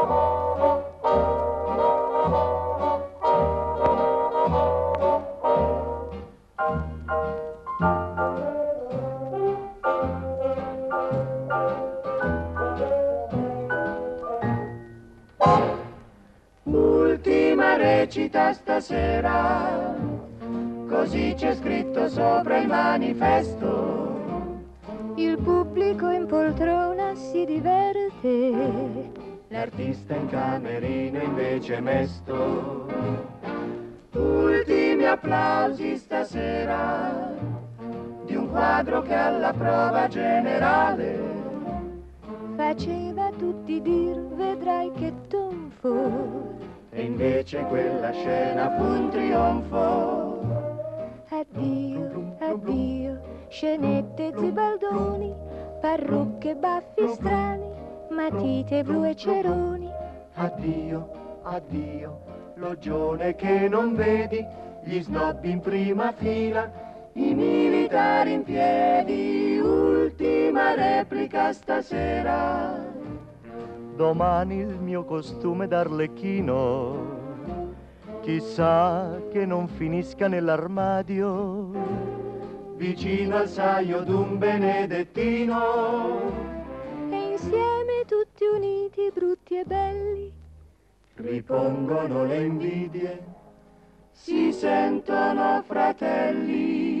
Ultima recita stasera, così c'è scritto sopra il manifesto. Il pubblico in poltrona si diverte. L'artista in camerino invece è mesto. Ultimi applausi stasera di un quadro che alla prova generale Faceva tutti dir, vedrai che tonfo. e invece quella scena fu un trionfo. Addio, addio, scenette zibaldoni, parrucche, baffi strani, matite blu e ceroni. Addio, addio, l'ogione che non vedi, gli snob in prima fila, i militari in piedi, ultima replica stasera. Domani il mio costume d'arlecchino, chissà che non finisca nell'armadio, Vicino al saio d'un benedettino, E insieme tutti uniti, brutti e belli, ripongono le invidie, si sentono fratelli.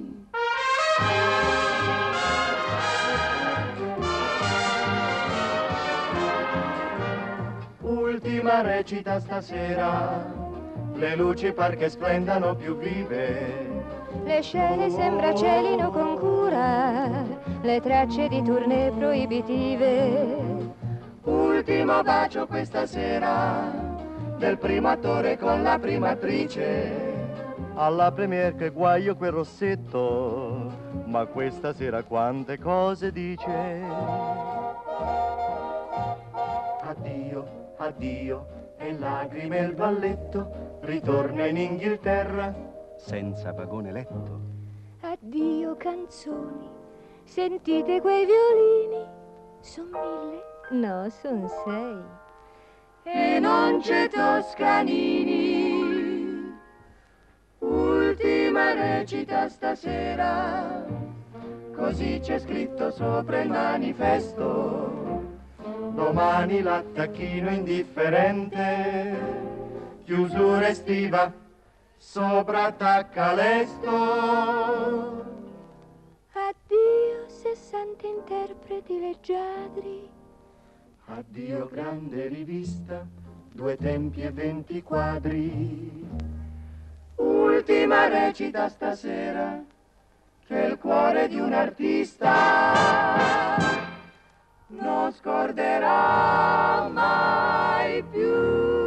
Ultima recita stasera, le luci par che splendano più vive. le scene sembra celino con cura, le tracce di tournée proibitive. Ultimo bacio questa sera, del primo attore con la prima attrice. Alla premiere che guaio quel rossetto, ma questa sera quante cose dice. Addio, addio, e lacrime il balletto, ritorna in Inghilterra senza vagone letto. Addio canzoni, sentite quei violini, son mille, no, son sei. E non c'è Toscanini. Ultima recita stasera, così c'è scritto sopra il manifesto. Domani l'attacchino indifferente, chiusura estiva, sopra attacca lesto. Addio sessanta interpreti leggiadri. Addio grande rivista, due tempi e venti quadri. Ultima recita stasera, che il cuore di un artista non scorderà mai più.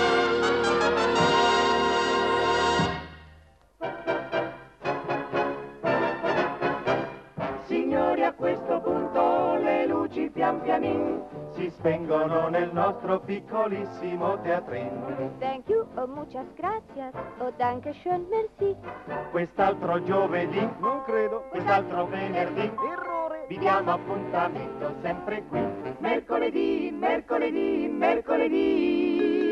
Signori, a questo punto le luci pian pianin si spengono nel nostro piccolissimo teatrin. Thank you, oh muchas gracias, oh danke schön, merci. Quest'altro giovedì, non credo, quest'altro venerdì, errore, vi diamo appuntamento sempre qui. Mercoledì, mercoledì, mercoledì.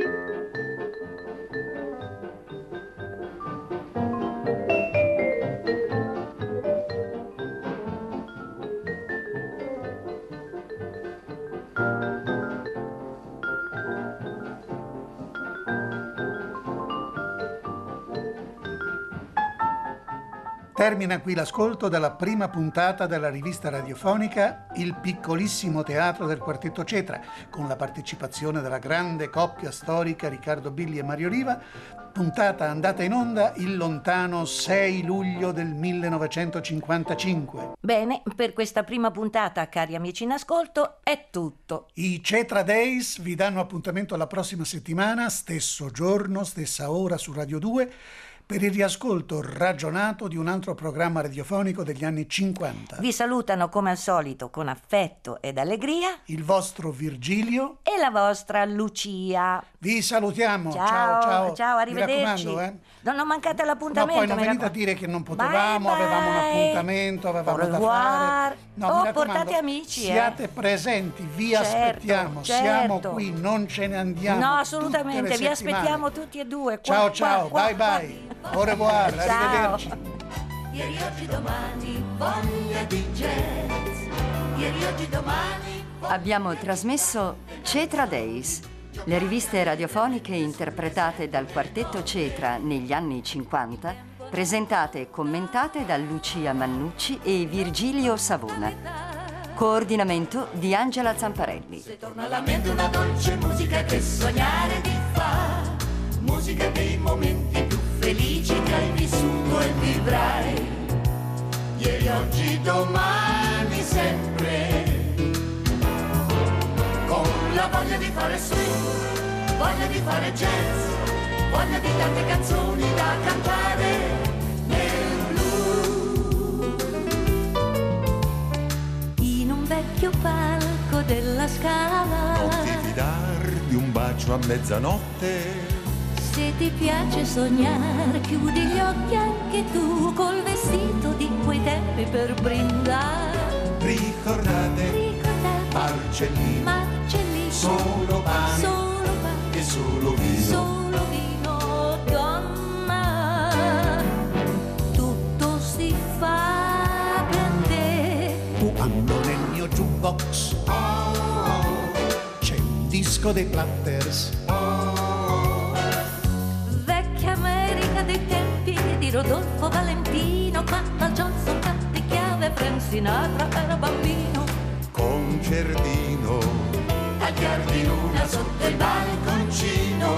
Termina qui l'ascolto della prima puntata della rivista radiofonica Il piccolissimo teatro del Quartetto Cetra, con la partecipazione della grande coppia storica Riccardo Billi e Mario Riva, puntata andata in onda il lontano sei luglio del millenovecentocinquantacinque. Bene, per questa prima puntata, cari amici in ascolto, è tutto. I Cetra Days vi danno appuntamento la prossima settimana, stesso giorno, stessa ora su Radio due, per il riascolto ragionato di un altro programma radiofonico degli anni cinquanta. Vi salutano come al solito con affetto ed allegria il vostro Virgilio e la vostra Lucia. Vi salutiamo. Ciao, ciao, ciao. ciao, arrivederci. Mi raccomando, eh. No, non mancate l'appuntamento. No, poi non venite raccom- a dire che non potevamo, bye, bye. avevamo un appuntamento, avevamo Au da revoir. fare. No, Oh, mi raccomando, portate amici, siate eh. presenti, vi Certo, aspettiamo, siamo certo. qui, non ce ne andiamo. No, tutte assolutamente, le vi settimane. aspettiamo tutti e due. Qua, Ciao, qua, ciao, qua, bye qua. bye. Au revoir, Ciao. arrivederci. Ieri, oggi, domani, voglia di jazz. Ieri, oggi, domani. Abbiamo trasmesso Cetra Days, le riviste radiofoniche interpretate dal Quartetto Cetra negli anni cinquanta, presentate e commentate da Lucia Mannucci e Virgilio Savona. Coordinamento di Angela Zamparelli. Se torna alla mente una dolce musica che sognare ti fa, musica dei momenti più felici che hai vissuto e vivrai. Ieri, oggi, domani, sempre. Con la voglia di fare swing, voglia di fare jazz, voglia di tante canzoni da cantare nel blu. In un vecchio palco della Scala, non ti fidar di un bacio a mezzanotte. se ti piace sognare, chiudi gli occhi anche tu col vestito di quei tempi per brindare. Ricordate, Ricordate, Marcellino, Marcellino, solo pane, solo pane e solo vino. Solo vino, donna, tutto si fa per te. Quando nel mio jukebox oh, oh, c'è un disco dei Platters. Vecchia America dei tempi di Rodolfo Valentino, quando al Johnson cante chiave Frank Sinatra era bambino. Concertino, Tagliar di luna sotto il balconcino.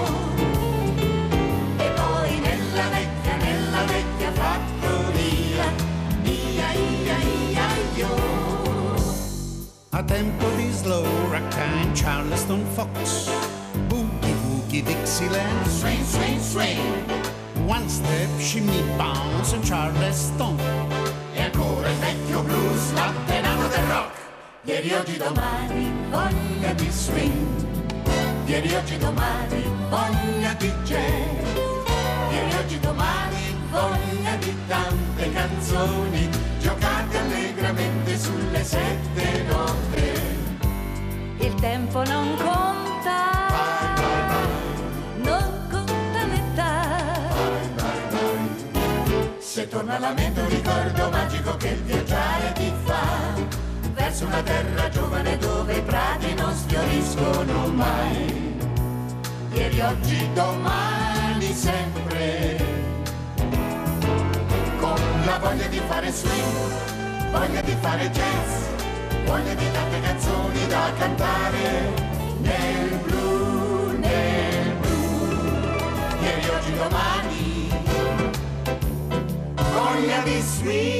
E poi nella vecchia, nella vecchia fattoria, ia ia ia io. A tempo di slow ragtime, Charleston Fox, boogie funky Dixieland. Swing, swing, swing. One step, shimmy, bounce and Charleston. E ancora il vecchio blues, l'antenato del rock. Ieri, oggi, domani, voglia di swing. Ieri, oggi, domani, voglia di jazz. Ieri, oggi, domani, voglia di tante canzoni giocate allegramente sulle sette note. Il tempo non conta, vai, vai, vai. Non conta l'età. Vai, vai, vai. Se torna alla mente un ricordo magico che il viaggiare ti fa verso una terra giovane dove i prati non sfioriscono mai. Ieri, oggi, domani, sempre, con la voglia di fare swing, voglia di fare jazz, voglia di tante canzoni da cantare nel blu, nel blu. Ieri, oggi, domani, voglia di swing.